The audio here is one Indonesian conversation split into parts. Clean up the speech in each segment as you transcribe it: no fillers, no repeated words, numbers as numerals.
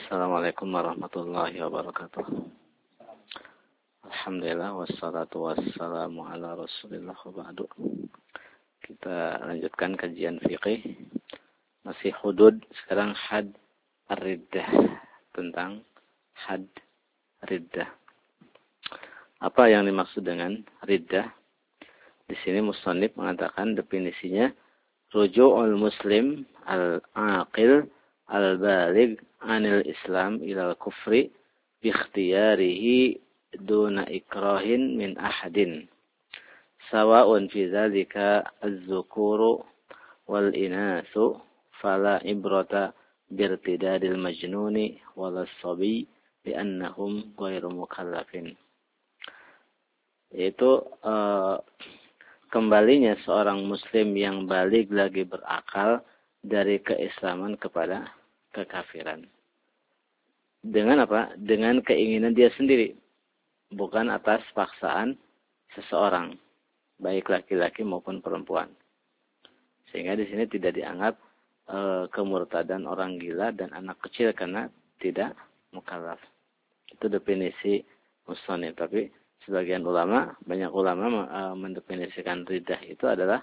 Assalamualaikum warahmatullahi wabarakatuh. Alhamdulillah wassalatu wassalamu ala Rasulillah wa ba'du. Kita lanjutkan kajian fikih. Masih hudud, sekarang had ar-riddah, tentang had riddah. Apa yang dimaksud dengan riddah? Di sini musannif mengatakan definisinya ruju'ul muslim al-aqil al-baligh anil Islam ilal kufri bi ikhtiyarihi duna ikrahin min ahadin sawa'un fi dzalika az-zukuru wal inasu fala ibrata birtidadil majnuni wal sabi bi annahum ghairu mukallafin. Yaitu kembalinya seorang muslim yang balik lagi berakal dari keislaman kepada kekafiran. Dengan apa? Dengan keinginan dia sendiri. Bukan atas paksaan seseorang. Baik laki-laki maupun perempuan. Sehingga di sini tidak dianggap kemurtadan orang gila dan anak kecil karena tidak mukallaf. Itu definisi musannif. Tapi sebagian ulama, banyak ulama mendefinisikan riddah itu adalah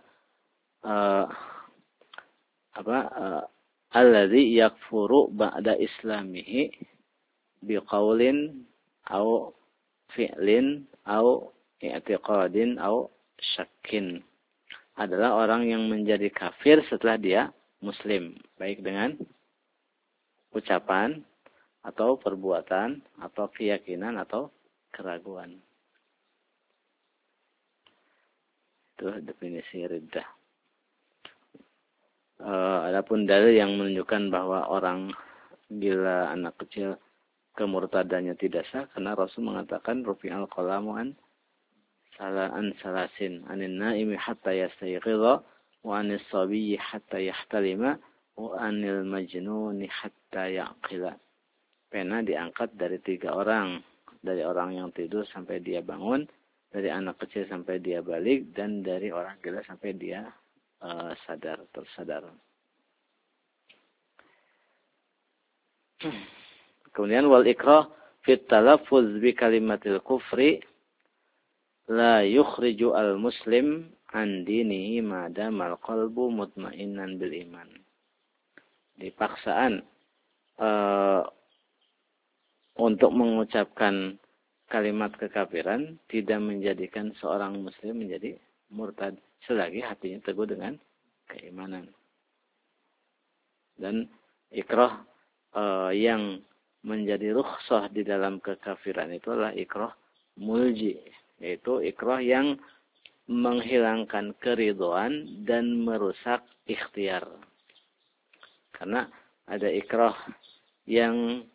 alladzi yakfuru ba'da islamihi biqaulin au fi'lin au i'tiqadin au syakkin. Adalah orang yang menjadi kafir setelah dia muslim, baik dengan ucapan atau perbuatan atau keyakinan atau keraguan. Itu definisi riddah. Adapun dalil yang menunjukkan bahwa orang gila, anak kecil, kemurtadannya tidak sah karena Rasul mengatakan rufi'al qalamu an salasin anin naimi hatta yastayqidha wa anis sabiyyi hatta yahtalima wa anil majnuni hatta yaqila. Pena diangkat dari 3 orang, dari orang yang tidur sampai dia bangun, dari anak kecil sampai dia balik, dan dari orang gila sampai dia tersadar. Kemudian wal ikrah fit talaffuz bi kalimatil kufri la yukhriju al muslim an dinihi ma damal qalbu mutmainnan bil iman. Dipaksaan untuk mengucapkan kalimat kekafiran tidak menjadikan seorang muslim menjadi murtad selagi hatinya teguh dengan keimanan. Dan ikrah yang menjadi rukhsah di dalam kekafiran itu adalah ikrah mulji, yaitu ikrah yang menghilangkan keridhaan dan merusak ikhtiar. Karena ada ikrah yang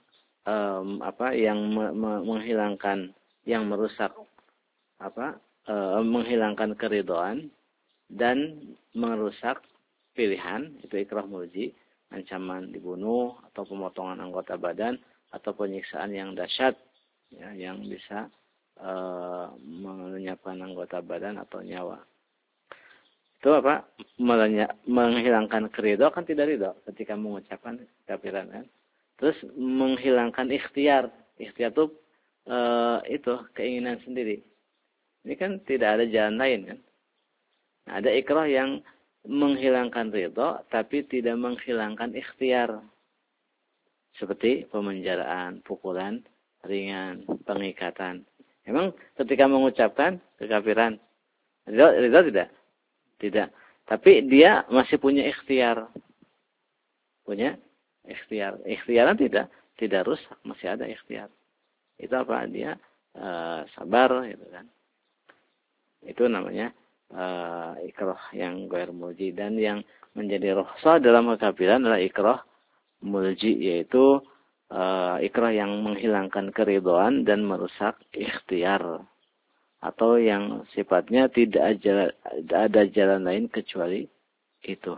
menghilangkan, yang merusak menghilangkan keridhaan dan merusak pilihan, itu ikrah mulji, ancaman dibunuh atau pemotongan anggota badan atau penyiksaan yang dahsyat, ya, yang bisa melenyapkan anggota badan atau nyawa. Itu menghilangkan keridhaan, kan tidak ridho ketika mengucapkan kekafiran, kan. Terus menghilangkan ikhtiar. Ikhtiar itu keinginan sendiri. Ini kan tidak ada jalan lain, kan. Nah, ada ikrah yang menghilangkan ridho tapi tidak menghilangkan ikhtiar. Seperti pemenjaraan, pukulan ringan, pengikatan. Memang ketika mengucapkan kekafiran, ridho tidak? Tidak. Tapi dia masih punya ikhtiar. Punya ikhtiar. Ikhtiaran tidak rusak, masih ada ikhtiar. Itu apa? Dia sabar, gitu kan. Itu namanya ikrah yang ghair mulji. Dan yang menjadi rukhsah dalam kekafiran adalah ikrah mulji, yaitu ikrah yang menghilangkan keridhaan dan merusak ikhtiar, atau yang sifatnya tidak ada jalan lain kecuali itu.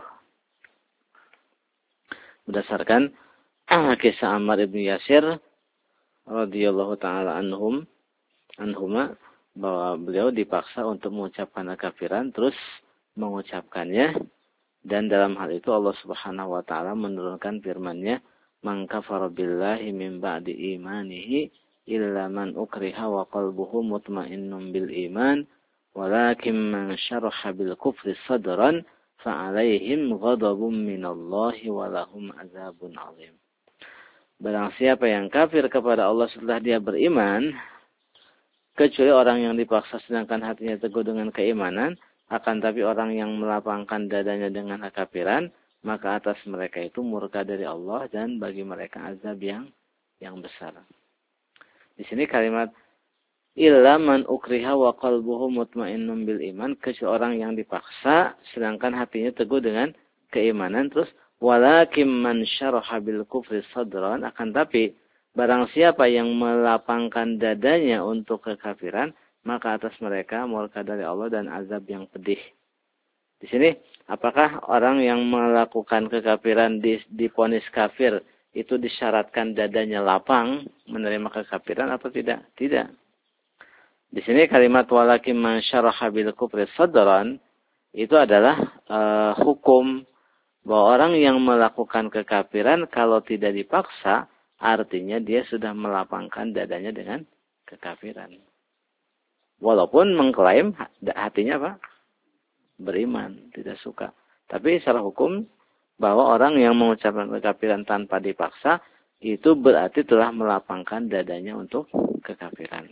Berdasarkan kisah Ammar ibn Yasir radhiyallahu taala anhuma, bahwa beliau dipaksa untuk mengucapkan kekafiran, terus mengucapkannya, dan dalam hal itu Allah Subhanahu wa taala menurunkan firman-Nya, man kafara billahi min ba'di imanihi illa man ukriha wa qalbuhu mutmainnun bil iman walakin man syaraha bil kufri sadran fa'alaihim ghadabun minallahi wa lahum azabun 'adzim. Barang siapa yang kafir kepada Allah setelah dia beriman, kecuali orang yang dipaksa sedangkan hatinya teguh dengan keimanan, akan tapi orang yang melapangkan dadanya dengan kekafiran, maka atas mereka itu murka dari Allah dan bagi mereka azab yang besar. Di sini kalimat illa man ukriha wa qalbuhu mutmainnun bil iman, kecuali orang yang dipaksa sedangkan hatinya teguh dengan keimanan. Terus walakin man syaraha bil kufri sadran, akan tapi barang siapa yang melapangkan dadanya untuk kekafiran, maka atas mereka murka dari Allah dan azab yang pedih. Di sini, apakah orang yang melakukan kekafiran diponis kafir itu disyaratkan dadanya lapang menerima kekafiran atau tidak? Tidak. Di sini kalimat walakin man syaraha bil kufri sadran itu adalah hukum bahwa orang yang melakukan kekafiran kalau tidak dipaksa, artinya dia sudah melapangkan dadanya dengan kekafiran. Walaupun mengklaim hatinya apa? Beriman, tidak suka. Tapi secara hukum bahwa orang yang mengucapkan kekafiran tanpa dipaksa itu berarti telah melapangkan dadanya untuk kekafiran.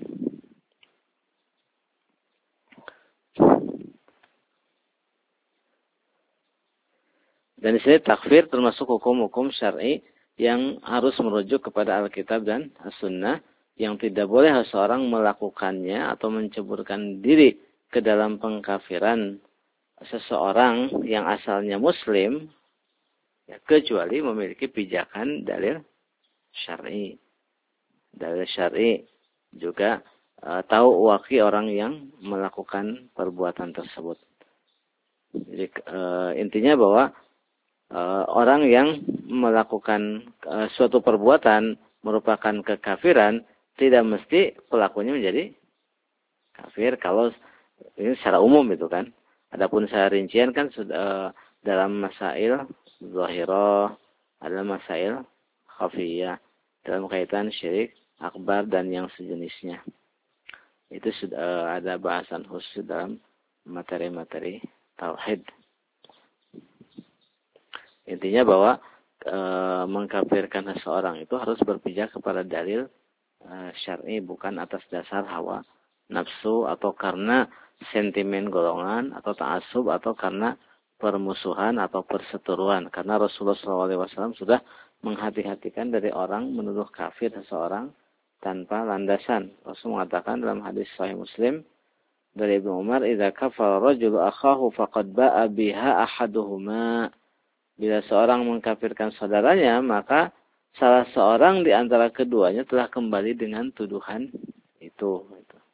Dan di sini takfir termasuk hukum-hukum syar'i yang harus merujuk kepada Alkitab dan As-Sunnah, yang tidak boleh seseorang melakukannya atau menceburkan diri ke dalam pengkafiran seseorang yang asalnya Muslim, ya, kecuali memiliki pijakan dalil syar'i. Dalil syar'i juga tahu waqi orang yang melakukan perbuatan tersebut. Jadi intinya bahwa orang yang melakukan suatu perbuatan merupakan kekafiran, tidak mesti pelakunya menjadi kafir kalau ini secara umum itu kan. Adapun secara rincian kan sudah dalam masail zahirah, adalah masail khafiyah dalam kaitan syirik akbar dan yang sejenisnya. Itu sudah ada bahasan khusus dalam materi-materi tauhid. Intinya bahwa mengkafirkan seseorang itu harus berpijak kepada dalil syar'i, bukan atas dasar hawa nafsu atau karena sentimen golongan atau ta'assub atau karena permusuhan atau perseteruan. Karena Rasulullah SAW sudah menghati-hatikan dari orang menuduh kafir seseorang tanpa landasan. Rasul mengatakan dalam hadis Sahih Muslim dari Ibnu Umar, "Idza kafara rajulu akhahu faqad ba'a biha ahaduhuma." Bila seorang mengkafirkan saudaranya, maka salah seorang di antara keduanya telah kembali dengan tuduhan itu.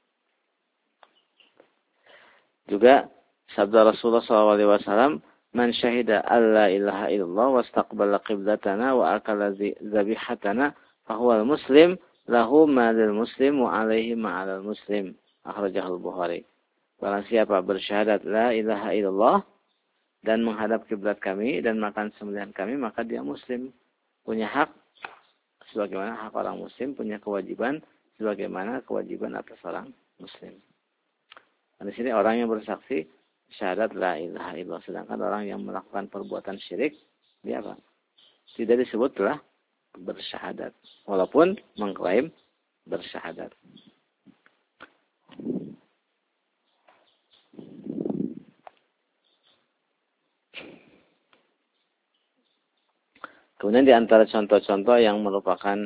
Juga sabda Rasulullah SAW, "Man syahida alla ilaha illallah wastaqbala qiblatana wa akala zabihatana fahuwal muslim lahu ma lil muslim wa alaihi ma 'alal muslim." Akhrajahul Bukhari. Barang siapa bersyahadat la ilaha illallah dan menghadap kiblat kami dan makan sembelihan kami, maka dia muslim, punya hak sebagaimana hak orang muslim, punya kewajiban sebagaimana kewajiban atas orang muslim. Di sini orang yang bersaksi syahadat la ilaha illallah, sedangkan orang yang melakukan perbuatan syirik dia apa? Tidak disebut telah bersyahadat walaupun mengklaim bersyahadat. Kemudian di antara contoh-contoh yang merupakan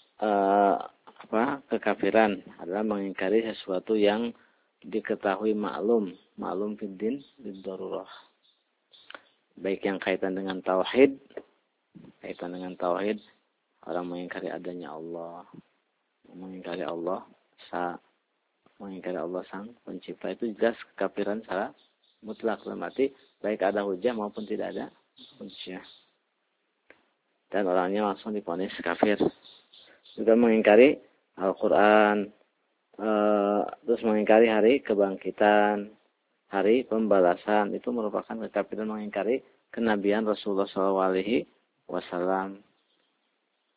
kekafiran adalah mengingkari sesuatu yang diketahui maklum fiddin bid-darurah. Baik yang kaitan dengan tauhid, orang mengingkari adanya Allah, mengingkari Allah sang pencipta, itu jelas kekafiran secara mutlak, berarti baik ada hujah maupun tidak ada hujah. Dan orangnya langsung divonis kafir. Juga mengingkari Al-Quran, terus mengingkari hari kebangkitan, hari pembalasan, itu merupakan kekafiran mengingkari kenabian Rasulullah SAW.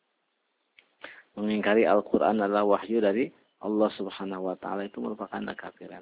mengingkari Al-Quran adalah wahyu dari Allah Subhanahu wa Ta'ala, itu merupakan kekafiran.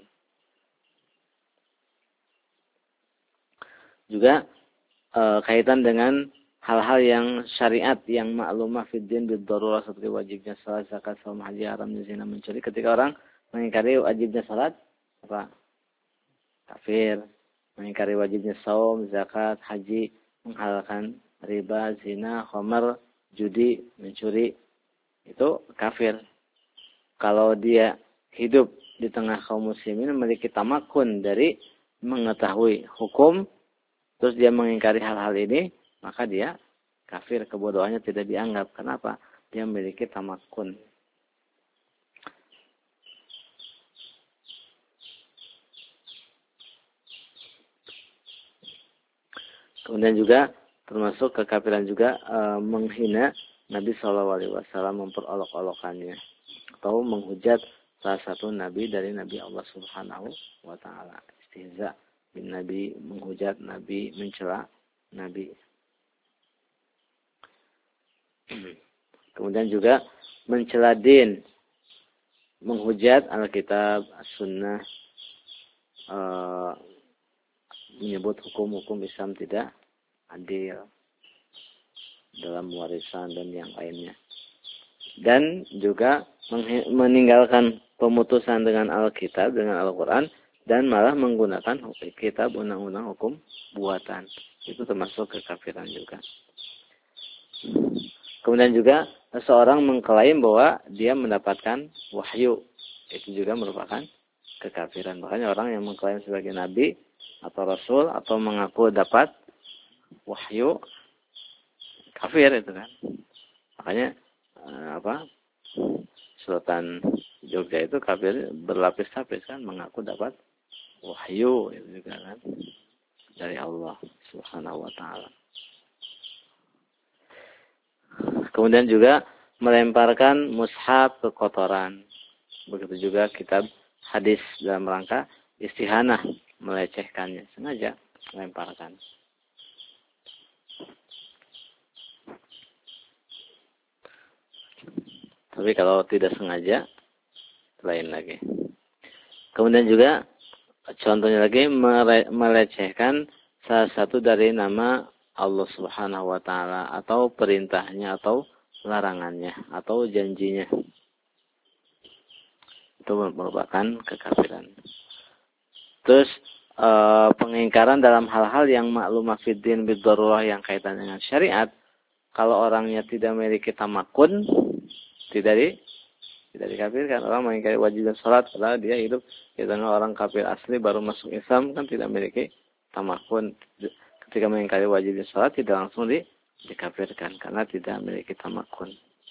Juga kaitan dengan hal-hal yang syariat yang maklumah fiddin bid-darurah seperti wajibnya salat, zakat, saum, haji, haramnya zina, mencuri. Ketika orang mengingkari wajibnya salat, apa? Kafir. Mengingkari wajibnya saum, zakat, haji, menghalalkan riba, zina, khamar, judi, mencuri, itu kafir. Kalau dia hidup di tengah kaum muslimin memiliki tamakun dari mengetahui hukum, terus dia mengingkari hal-hal ini, maka dia kafir, kebodohannya tidak dianggap. Kenapa? Dia memiliki tamakun. Kemudian juga termasuk kekafiran juga menghina Nabi SAW, memperolok-olokannya atau menghujat salah satu nabi dari Nabi Allah Subhanahu wa Ta'ala. Istihza bin Nabi, menghujat Nabi, mencela Nabi. Kemudian juga mencela din, menghujat Alkitab, As-Sunnah, menyebut hukum-hukum Islam tidak adil dalam warisan dan yang lainnya. Dan juga meninggalkan pemutusan dengan Alkitab, dengan Al-Quran, dan malah menggunakan kitab undang-undang hukum buatan. Itu termasuk kekafiran juga. Kemudian juga seseorang mengklaim bahwa dia mendapatkan wahyu. Itu juga merupakan kekafiran. Makanya orang yang mengklaim sebagai nabi atau rasul atau mengaku dapat wahyu, kafir itu kan. Makanya Sultan Jogja itu kafir berlapis-lapis kan, mengaku dapat wahyu itu juga kan dari Allah Subhanahu wa Ta'ala. Kemudian juga melemparkan mushaf ke kotoran. Begitu juga kitab hadis dalam rangka istihanah, melecehkannya, sengaja melemparkan. Tapi kalau tidak sengaja, lain lagi. Kemudian juga contohnya lagi melecehkan salah satu dari nama Allah Subhanahu wa Ta'ala atau perintahnya atau larangannya atau janjinya. Itu merupakan kekafiran. Terus pengingkaran dalam hal-hal yang maklumah fiddin bid-darurah yang kaitan dengan syariat, kalau orangnya tidak memiliki tamakun, tidak dikafirkan. Orang mengingkari wajib dan salat padahal dia hidup di tengah orang kafir asli baru masuk Islam, kan tidak memiliki tamakun. Ketika mengingkari wajib dan salat tidak langsung dikafirkan karena tidak memiliki tamakun.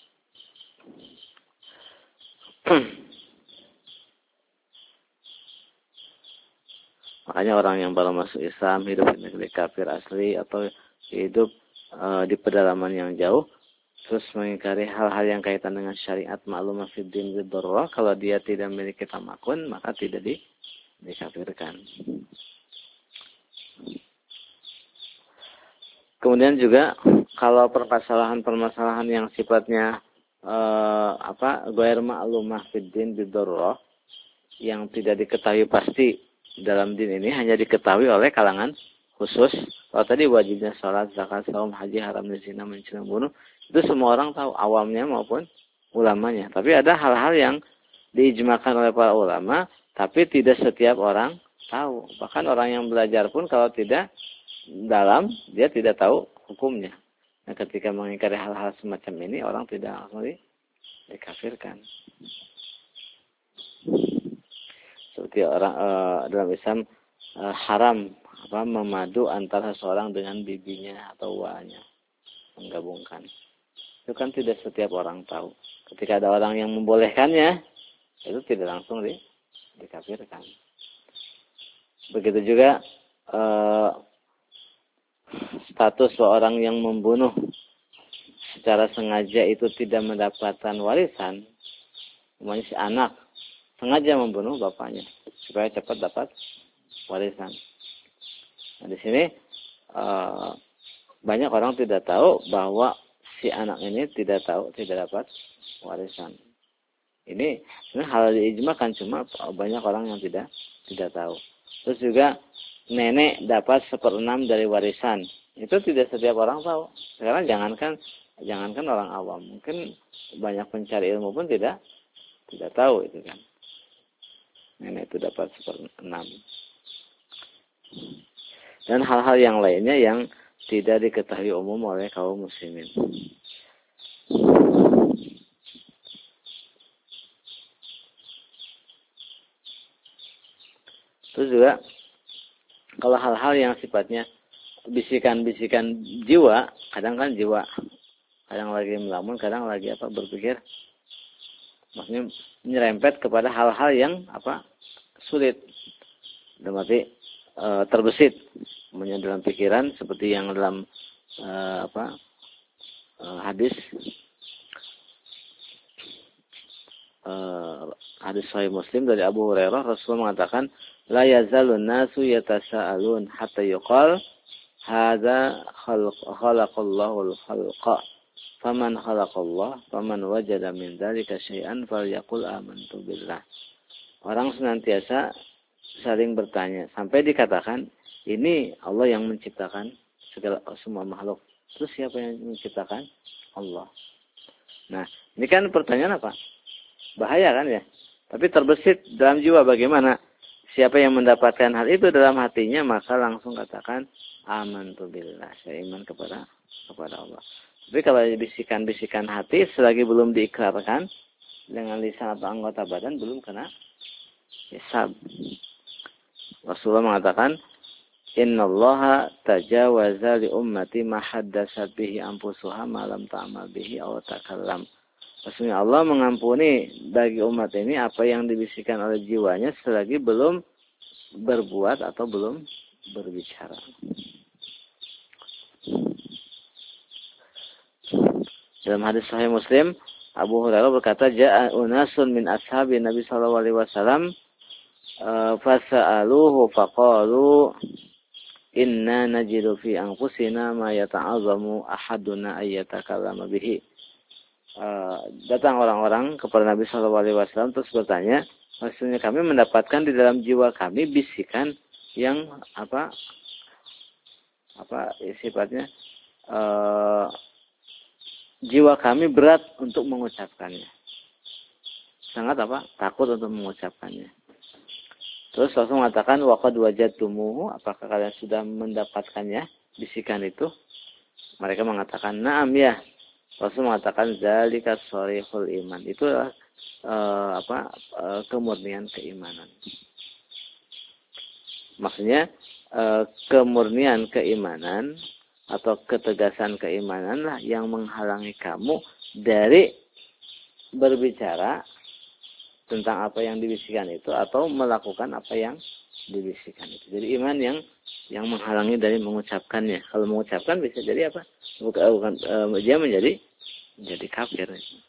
Makanya orang yang baru masuk Islam, hidup di negeri kafir asli atau hidup di pedalaman yang jauh, terus mengingkari hal-hal yang kaitan dengan syariat maklumah fiddin bid-darurah, kalau dia tidak memiliki tamakun, maka tidak dikafirkan. Kemudian juga kalau permasalahan yang sifatnya ghair ma'lumah fiddin bid-darurah, yang tidak diketahui pasti dalam din ini, hanya diketahui oleh kalangan khusus. Kalau tadi wajibnya salat, zakat, saum, haji, haramnya zina, mencuri, membunuh, itu semua orang tahu, awamnya maupun ulamanya. Tapi ada hal-hal yang diijmakan oleh para ulama, tapi tidak setiap orang tahu. Bahkan orang yang belajar pun kalau tidak dalam, dia tidak tahu hukumnya. Nah, ketika mengingkari hal-hal semacam ini, orang tidak langsung dikafirkan. Seperti orang dalam Islam haram memadu antara seorang dengan bibinya atau uanya, menggabungkan. Itu kan tidak setiap orang tahu. Ketika ada orang yang membolehkannya, itu tidak langsung dikafirkan. Begitu juga status seorang yang membunuh secara sengaja itu tidak mendapatkan warisan. Namanya si anak sengaja membunuh bapaknya supaya cepat dapat warisan. Nah, di sini banyak orang tidak tahu bahwa si anak ini tidak tahu, tidak dapat warisan. Ini sebenarnya hal ijma kan, cuma banyak orang yang tidak tahu. Terus juga nenek dapat 1/6 dari warisan. Itu tidak setiap orang tahu. Sekarang jangankan orang awam, mungkin banyak pencari ilmu pun tidak tahu itu kan. Nenek itu dapat 1/6. Dan hal-hal yang lainnya yang tidak diketahui umum oleh kaum muslimin. Terus juga kalau hal-hal yang sifatnya bisikan-bisikan jiwa, kadang kan jiwa kadang lagi melamun, kadang lagi berpikir, maksudnya menyerempet kepada hal-hal yang sulit, dalam arti terbesit dalam pikiran, seperti yang dalam hadis Sahih Muslim dari Abu Hurairah, Rasulullah mengatakan, la yazalun nasu yatasaalun hatta yuqal hadza khalaqallahu al-khalqa faman khalaqallah faman wajada min dzalika syai'an falyaqul amantu billah. Orang senantiasa saling bertanya sampai dikatakan, ini Allah yang menciptakan semua makhluk. Terus siapa yang menciptakan? Allah. Nah, ini kan pertanyaan apa? Bahaya kan ya? Tapi terbesit dalam jiwa bagaimana? Siapa yang mendapatkan hal itu dalam hatinya, maka langsung katakan amantu billah, saya iman kepada Allah. Tapi kalau bisikan-bisikan hati selagi belum diikrarkan dengan lisan atau anggota badan, belum kena hisab. Rasulullah mengatakan, innallaha tajawaza li ummati ma haddatsat bihi anfusuha ma lam ta'mal bihi aw takallam. Maksudnya Allah mengampuni bagi umat ini apa yang dibisikkan oleh jiwanya selagi belum berbuat atau belum berbicara. Dalam hadis Sahih Muslim, Abu Hurairah berkata, ja'a unasun min ashabi Nabi sallallahu alaihi wasallam fasa'aluhu faqalu inna najidu fi anfusina ma yata'azzamu ahaduna ayyatakallama bihi. Datang orang-orang kepada Nabi sallallahu alaihi wasallam terus bertanya, maksudnya kami mendapatkan di dalam jiwa kami bisikan yang sifatnya jiwa kami berat untuk mengucapkannya. Sangat takut untuk mengucapkannya. Terus Rasul mengatakan, waqad wajadtumuhu, apakah kalian sudah mendapatkannya, bisikan itu? Mereka mengatakan, na'am ya. Rasul mengatakan, zalika sharihul iman. Itu kemurnian keimanan. Maksudnya kemurnian keimanan atau ketegasan keimanan lah yang menghalangi kamu dari berbicara tentang apa yang dibisikkan itu atau melakukan apa yang dibisikkan itu. Jadi iman yang menghalangi dari mengucapkannya. Kalau mengucapkan bisa jadi bukan dia menjadi kafir.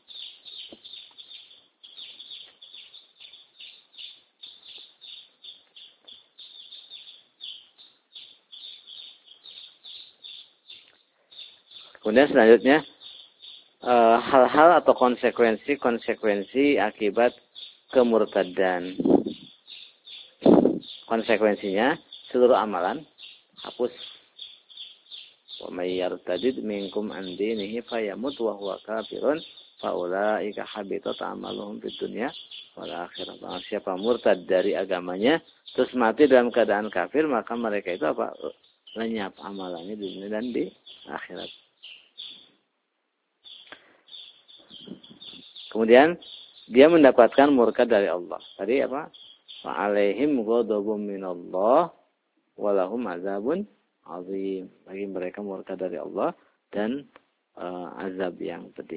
Kemudian selanjutnya hal-hal atau konsekuensi akibat kemurtadan. Konsekuensinya seluruh amalan hapus. Wa may yartadid minkum an dinihi fayamut wa huwa kafirun fa ulaika habitat amaluhum fid dunya wal akhirah. Siapa murtad dari agamanya terus mati dalam keadaan kafir, maka mereka itu lenyap amalannya di dunia dan di akhirat. Kemudian dia mendapatkan murka dari Allah. Tadi Fa'alaihim ghadabun minallah walahum azabun azim. Bagi mereka murka dari Allah dan azab yang pedih.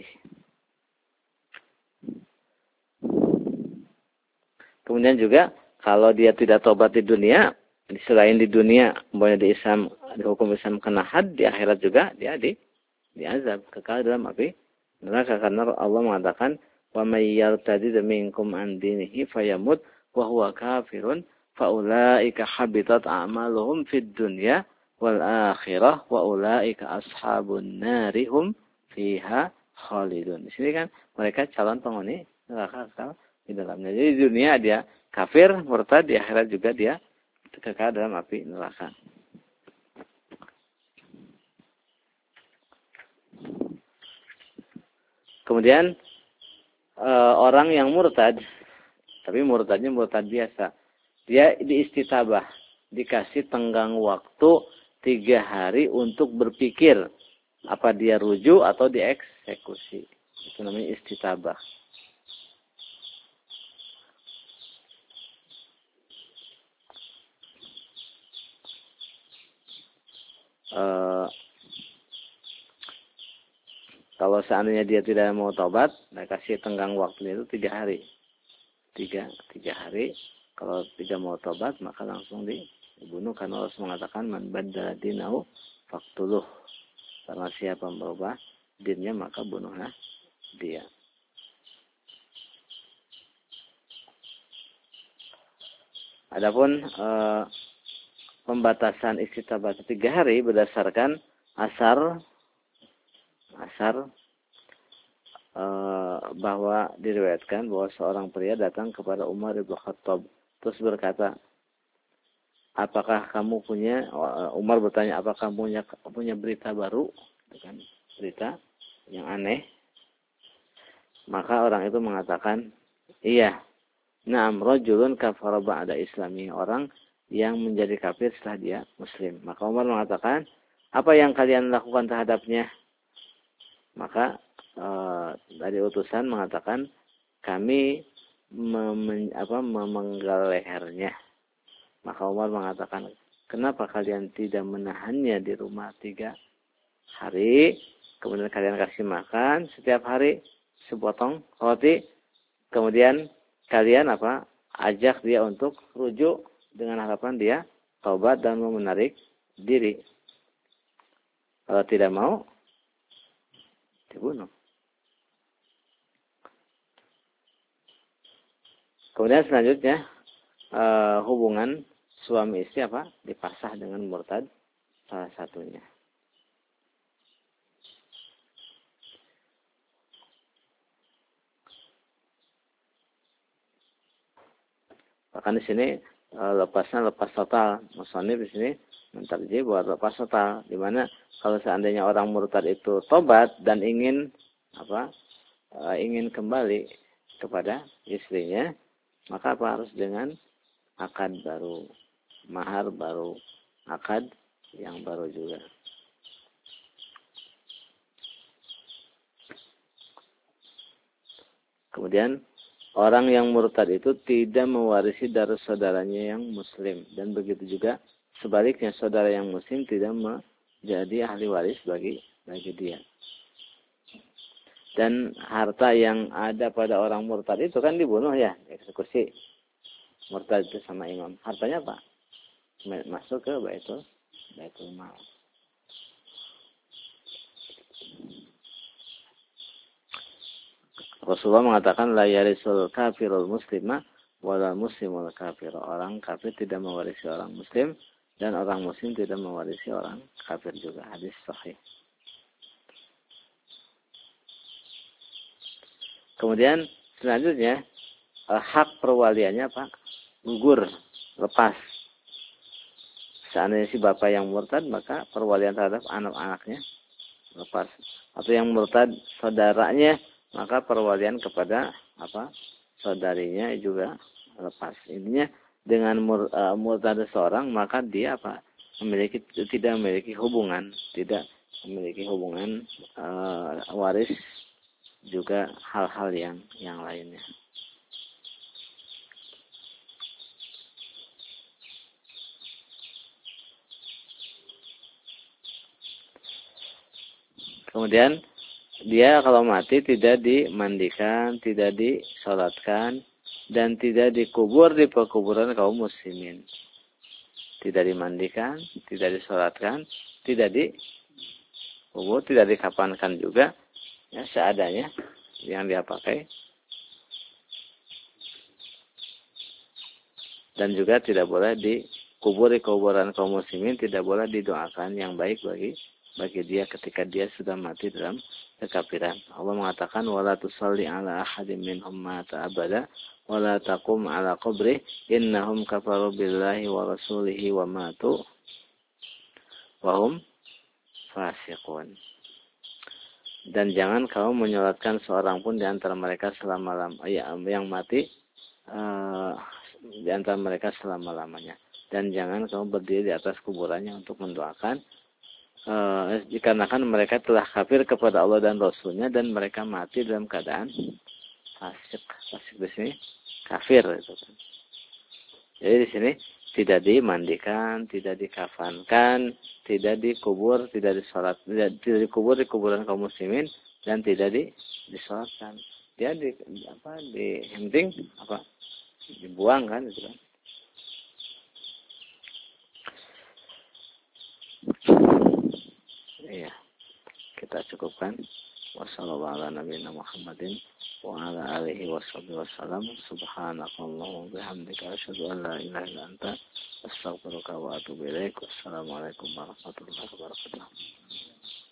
Kemudian juga kalau dia tidak tobat di dunia, selain di dunia, boleh di Islam, dihukum Islam kena had, di akhirat juga dia diazab kekal dalam api neraka, karena Allah mengatakan wa may yartadid minkum an dinihi fayamut wa huwa kafirun fa ulaika habitat a'maluhum fid dunya wal akhirah wa ulaika ashabun narihum fiha khalidun. Di sini kan mereka calon penghuni neraka kekal di dalamnya. Jadi di dunia dia kafir, murtad, di akhirat juga dia kekal dalam api neraka. Kemudian orang yang murtad, tapi murtadnya murtad biasa, dia diistitabah, dikasih tenggang waktu 3 hari untuk berpikir apa dia rujuk atau dieksekusi. Itu namanya istitabah. Kalau seandainya dia tidak mau tobat, nah kasih tenggang waktunya itu 3 hari. 3 hari. Kalau tidak mau tobat, maka langsung dibunuh. Karena Allah mengatakan, man baddala dinahu faqtuluh. Karena siapa merubah dinnya, maka bunuhlah dia. Adapun pembatasan istitabah 3 hari berdasarkan asar bahwa diriwayatkan bahwa seorang pria datang kepada Umar bin Khattab terus berkata, apakah kamu punya, Umar bertanya, apakah kamu punya berita baru, kan, berita yang aneh? Maka orang itu mengatakan, iya, na'am rajulun kafara ba'da islami, orang yang menjadi kafir setelah dia muslim. Maka Umar mengatakan, apa yang kalian lakukan terhadapnya? Maka dari utusan mengatakan, kami memenggal lehernya. Maka Umar mengatakan, kenapa kalian tidak menahannya di rumah 3 hari, kemudian kalian kasih makan setiap hari sepotong roti, kemudian kalian ajak dia untuk rujuk dengan harapan dia taubat dan mau menarik diri. Kalau tidak mau, dibunuh. Kemudian selanjutnya hubungan suami istri dipasah dengan murtad salah satunya. Bahkan di sini lepasnya lepas total. Musonif di sini mentarjih bahwa lepas total, di mana kalau seandainya orang murtad itu tobat dan ingin kembali kepada istrinya, maka harus dengan akad baru, mahar baru, akad yang baru juga. Kemudian orang yang murtad itu tidak mewarisi darah saudaranya yang muslim, dan begitu juga sebaliknya saudara yang muslim tidak menjadi ahli waris bagi dia. Dan harta yang ada pada orang murtad itu kan dibunuh ya, eksekusi. Murtad itu sama imam. Hartanya apa? Masuk ke baitul mal. Rasulullah mengatakan la yarisul kafirul muslima wala muslimul kafir. Orang kafir tidak mewarisi orang muslim dan orang muslim tidak mewarisi orang kafir juga. Hadis sahih. Kemudian selanjutnya hak perwaliannya gugur, lepas. Seandainya si bapak yang murtad, maka perwalian terhadap anak-anaknya lepas. Atau yang murtad saudaranya, maka perwalian kepada saudarinya juga lepas. Intinya dengan murtad seorang, maka dia tidak memiliki hubungan waris juga hal-hal yang lainnya. Kemudian dia kalau mati tidak dimandikan, tidak disolatkan, dan tidak dikubur di pekuburan kaum muslimin. Tidak dimandikan, tidak disolatkan, tidak dikubur, tidak dikafankan juga, ya seadanya yang dia pakai. Dan juga tidak boleh dikubur di kuburan kaum muslimin, tidak boleh didoakan yang baik bagi dia ketika dia sudah mati dalam kekafiran. Allah mengatakan wala tusalli ala ahadin minhum mata abada wala taqum ala qabrih innahum kafaru billahi wa rasulihi wa matu wa hum fasiqun. Dan jangan kamu menyolatkan seorang pun di antara mereka yang mati di antara mereka selama-lamanya. Dan jangan kamu berdiri di atas kuburannya untuk mendoakan dikarenakan mereka telah kafir kepada Allah dan Rasulnya dan mereka mati dalam keadaan fasik. Fasik di sini kafir itu kan. Jadi di sini tidak dimandikan, tidak dikafankan, tidak dikubur, tidak disolat, tidak dikubur di kuburan kaum muslimin dan tidak disolatkan. Dia dihenting dibuang kan itu kan. Iya, kita cukupkan. Wassalamualaikum warahmatullahi wa ala alihi wasallam. Subhanakallahumma wa bihamdika asyhadu an la ilaha illa anta astaghfiruka wa atubu ilaik. Wassalamualaikum warahmatullahi wabarakatuh.